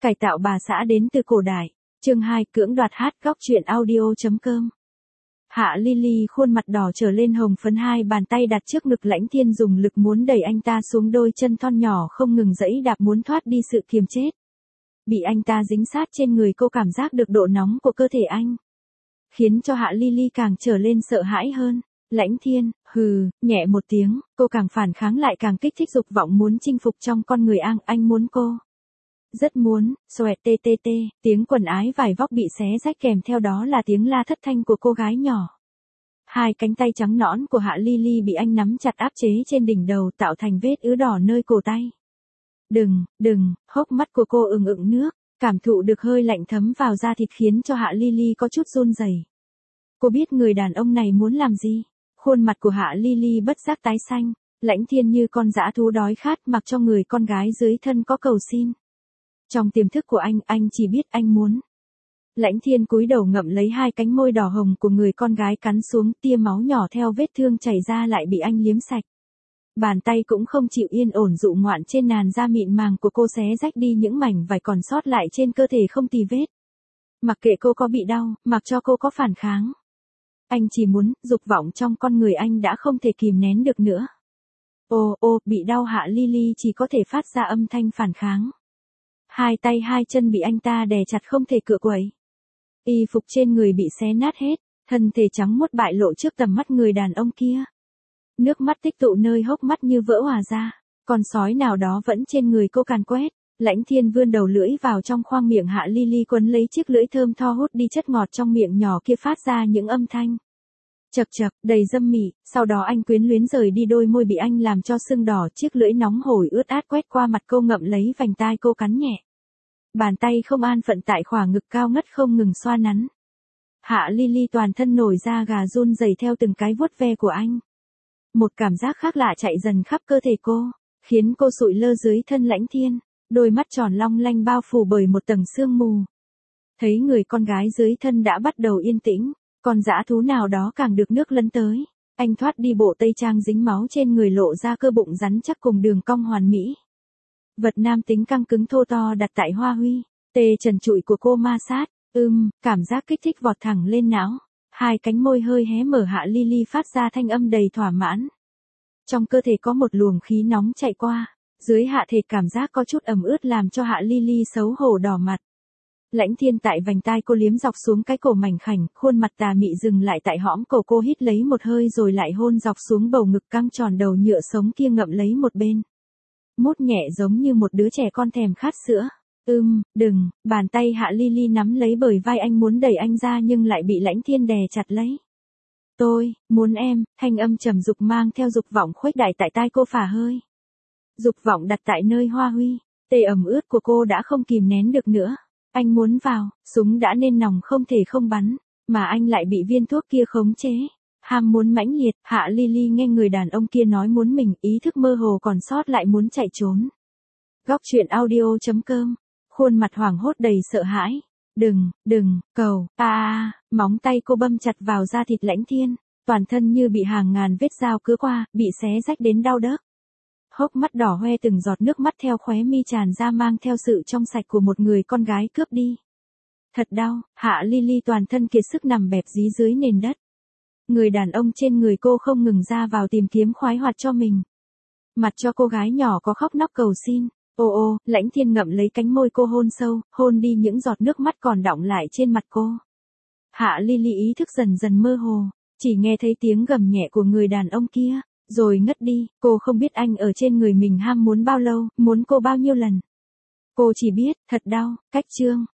Cải tạo bà xã đến từ cổ đại. Chương 2 cưỡng đoạt hát góc truyện audio.com. Hạ Lily khuôn mặt đỏ trở lên hồng phấn, hai bàn tay đặt trước ngực Lãnh Thiên dùng lực muốn đẩy anh ta xuống, đôi chân thon nhỏ không ngừng giãy đạp muốn thoát đi sự kiềm chết. Bị anh ta dính sát trên người, cô cảm giác được độ nóng của cơ thể anh, khiến cho Hạ Lily càng trở lên sợ hãi hơn. Lãnh Thiên, hừ, nhẹ một tiếng, cô càng phản kháng lại càng kích thích dục vọng muốn chinh phục trong con người anh muốn cô. Rất muốn, xoẹt tê tê tê, tiếng quần ái vải vóc bị xé rách kèm theo đó là tiếng la thất thanh của cô gái nhỏ. Hai cánh tay trắng nõn của Hạ Lily bị anh nắm chặt áp chế trên đỉnh đầu, tạo thành vết ứ đỏ nơi cổ tay. Đừng, hốc mắt của cô ửng nước, cảm thụ được hơi lạnh thấm vào da thịt khiến cho Hạ Lily có chút run rẩy. Cô biết người đàn ông này muốn làm gì. Khuôn mặt của Hạ Lily bất giác tái xanh. Lãnh Thiên như con dã thú đói khát mặc cho người con gái dưới thân có cầu xin. Trong tiềm thức của anh chỉ biết anh muốn. Lãnh Thiên cúi đầu ngậm lấy hai cánh môi đỏ hồng của người con gái cắn xuống, tia máu nhỏ theo vết thương chảy ra lại bị anh liếm sạch. Bàn tay cũng không chịu yên ổn dụ ngoạn trên làn da mịn màng của cô, xé rách đi những mảnh vải còn sót lại trên cơ thể không tì vết. Mặc kệ cô có bị đau, mặc cho cô có phản kháng. Anh chỉ muốn, dục vọng trong con người anh đã không thể kìm nén được nữa. Ô, bị đau. Hạ Lily chỉ có thể phát ra âm thanh phản kháng. Hai tay hai chân bị anh ta đè chặt không thể cựa quậy. Y phục trên người bị xé nát hết, thân thể trắng muốt bại lộ trước tầm mắt người đàn ông kia. Nước mắt tích tụ nơi hốc mắt như vỡ hòa ra, con sói nào đó vẫn trên người cô càn quét. Lãnh Thiên vươn đầu lưỡi vào trong khoang miệng Hạ Lily, quấn lấy chiếc lưỡi thơm tho hút đi chất ngọt trong miệng nhỏ kia, phát ra những âm thanh chậc chậc đầy dâm mị. Sau đó anh quyến luyến rời đi, đôi môi bị anh làm cho sưng đỏ, chiếc lưỡi nóng hổi ướt át quét qua mặt cô, ngậm lấy vành tai cô cắn nhẹ. Bàn tay không an phận tại khỏa ngực cao ngất không ngừng xoa nắn. Hạ Lily toàn thân nổi da gà run rẩy theo từng cái vuốt ve của anh. Một cảm giác khác lạ chạy dần khắp cơ thể cô, khiến cô sụi lơ dưới thân Lãnh Thiên, đôi mắt tròn long lanh bao phủ bởi một tầng sương mù. Thấy người con gái dưới thân đã bắt đầu yên tĩnh, con dã thú nào đó càng được nước lấn tới. Anh thoát đi bộ tây trang dính máu trên người, lộ ra cơ bụng rắn chắc cùng đường cong hoàn mỹ. Vật nam tính căng cứng thô to đặt tại hoa huy, tê trần trụi của cô ma sát, cảm giác kích thích vọt thẳng lên não. Hai cánh môi hơi hé mở, Hạ Lily phát ra thanh âm đầy thỏa mãn. Trong cơ thể có một luồng khí nóng chạy qua, dưới hạ thể cảm giác có chút ẩm ướt làm cho Hạ Lily xấu hổ đỏ mặt. Lãnh Thiên tại vành tai cô liếm dọc xuống cái cổ mảnh khảnh, khuôn mặt tà mị dừng lại tại hõm cổ cô, hít lấy một hơi rồi lại hôn dọc xuống bầu ngực căng tròn đầu nhựa sống kia, ngậm lấy một bên. Mút nhẹ giống như một đứa trẻ con thèm khát sữa. Đừng, bàn tay Hạ Lily nắm lấy bờ vai anh muốn đẩy anh ra nhưng lại bị Lãnh Thiên đè chặt lấy. Tôi muốn em, thanh âm trầm dục mang theo dục vọng khuếch đại tại tai cô phả hơi. Dục vọng đặt tại nơi hoa huy, tê ẩm ướt của cô đã không kìm nén được nữa. Anh muốn vào, súng đã nên nòng không thể không bắn, mà anh lại bị viên thuốc kia khống chế. Ham muốn mãnh liệt, Hạ Lily nghe người đàn ông kia nói muốn mình, ý thức mơ hồ còn sót lại muốn chạy trốn. Góc truyện audio.com. Khuôn mặt hoảng hốt đầy sợ hãi. Đừng, cầu, móng tay cô băm chặt vào da thịt Lãnh Thiên, toàn thân như bị hàng ngàn vết dao cứa qua, bị xé rách đến đau đớn. Hốc mắt đỏ hoe, từng giọt nước mắt theo khóe mi tràn ra, mang theo sự trong sạch của một người con gái cướp đi. Thật đau, Hạ Lily toàn thân kiệt sức nằm bẹp dí dưới nền đất. Người đàn ông trên người cô không ngừng ra vào tìm kiếm khoái hoạt cho mình. Mặt cho cô gái nhỏ có khóc nóc cầu xin. Ô, Lãnh Thiên ngậm lấy cánh môi cô, hôn sâu, hôn đi những giọt nước mắt còn đọng lại trên mặt cô. Hạ Lily ý thức dần dần mơ hồ, chỉ nghe thấy tiếng gầm nhẹ của người đàn ông kia, rồi ngất đi. Cô không biết anh ở trên người mình ham muốn bao lâu, muốn cô bao nhiêu lần. Cô chỉ biết, thật đau, cách chương.